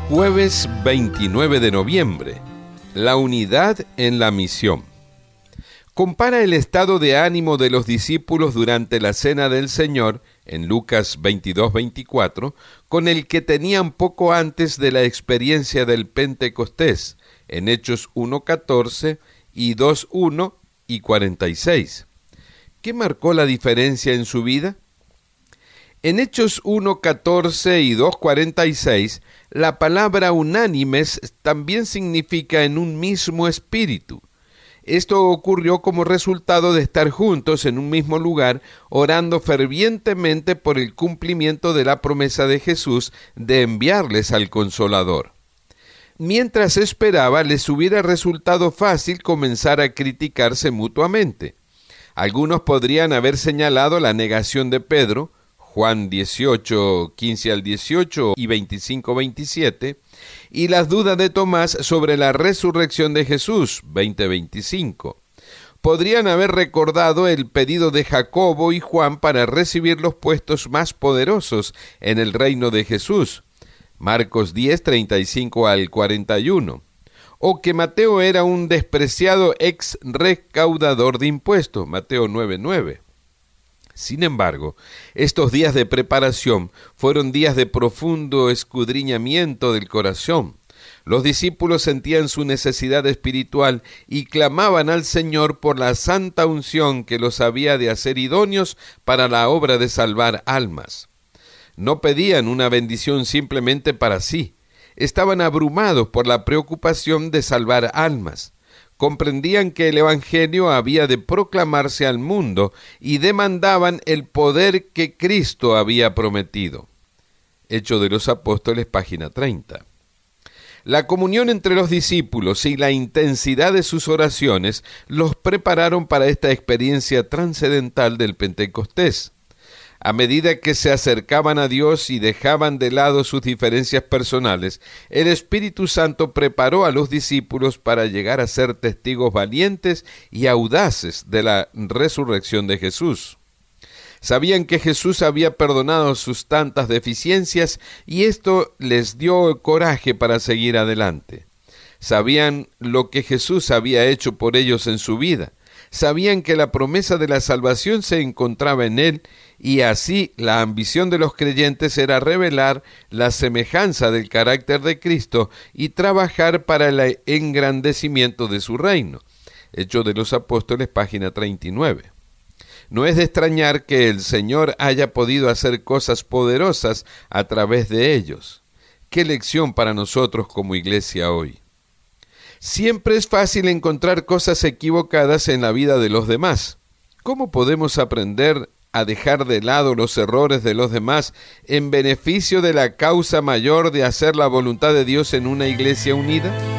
Jueves 29 de noviembre. La unidad en la misión. Compara el estado de ánimo de los discípulos durante la Cena del Señor, en Lucas 22-24, con el que tenían poco antes de la experiencia del Pentecostés, en Hechos 1:14 y 2:1 y 46. ¿Qué marcó la diferencia en su vida? En Hechos 1:14 y 2:46, la palabra unánimes también significa en un mismo espíritu. Esto ocurrió como resultado de estar juntos en un mismo lugar, orando fervientemente por el cumplimiento de la promesa de Jesús de enviarles al Consolador. Mientras esperaba, les hubiera resultado fácil comenzar a criticarse mutuamente. Algunos podrían haber señalado la negación de Pedro, Juan 18, 15 al 18 y 25, 27, y las dudas de Tomás sobre la resurrección de Jesús, 20, 25. Podrían haber recordado el pedido de Jacobo y Juan para recibir los puestos más poderosos en el reino de Jesús, Marcos 10, 35 al 41, o que Mateo era un despreciado ex recaudador de impuestos, Mateo 9, 9. Sin embargo, estos días de preparación fueron días de profundo escudriñamiento del corazón. Los discípulos sentían su necesidad espiritual y clamaban al Señor por la santa unción que los había de hacer idóneos para la obra de salvar almas. No pedían una bendición simplemente para sí. Estaban abrumados por la preocupación de salvar almas. Comprendían que el Evangelio había de proclamarse al mundo y demandaban el poder que Cristo había prometido. Hechos de los Apóstoles, página 30. La comunión entre los discípulos y la intensidad de sus oraciones los prepararon para esta experiencia trascendental del Pentecostés. A medida que se acercaban a Dios y dejaban de lado sus diferencias personales, el Espíritu Santo preparó a los discípulos para llegar a ser testigos valientes y audaces de la resurrección de Jesús. Sabían que Jesús había perdonado sus tantas deficiencias y esto les dio coraje para seguir adelante. Sabían lo que Jesús había hecho por ellos en su vida. Sabían que la promesa de la salvación se encontraba en Él, y así la ambición de los creyentes era revelar la semejanza del carácter de Cristo y trabajar para el engrandecimiento de su reino. Hechos de los Apóstoles, página 39. No es de extrañar que el Señor haya podido hacer cosas poderosas a través de ellos. ¡Qué lección para nosotros como iglesia hoy! Siempre es fácil encontrar cosas equivocadas en la vida de los demás. ¿Cómo podemos aprender a dejar de lado los errores de los demás en beneficio de la causa mayor de hacer la voluntad de Dios en una iglesia unida?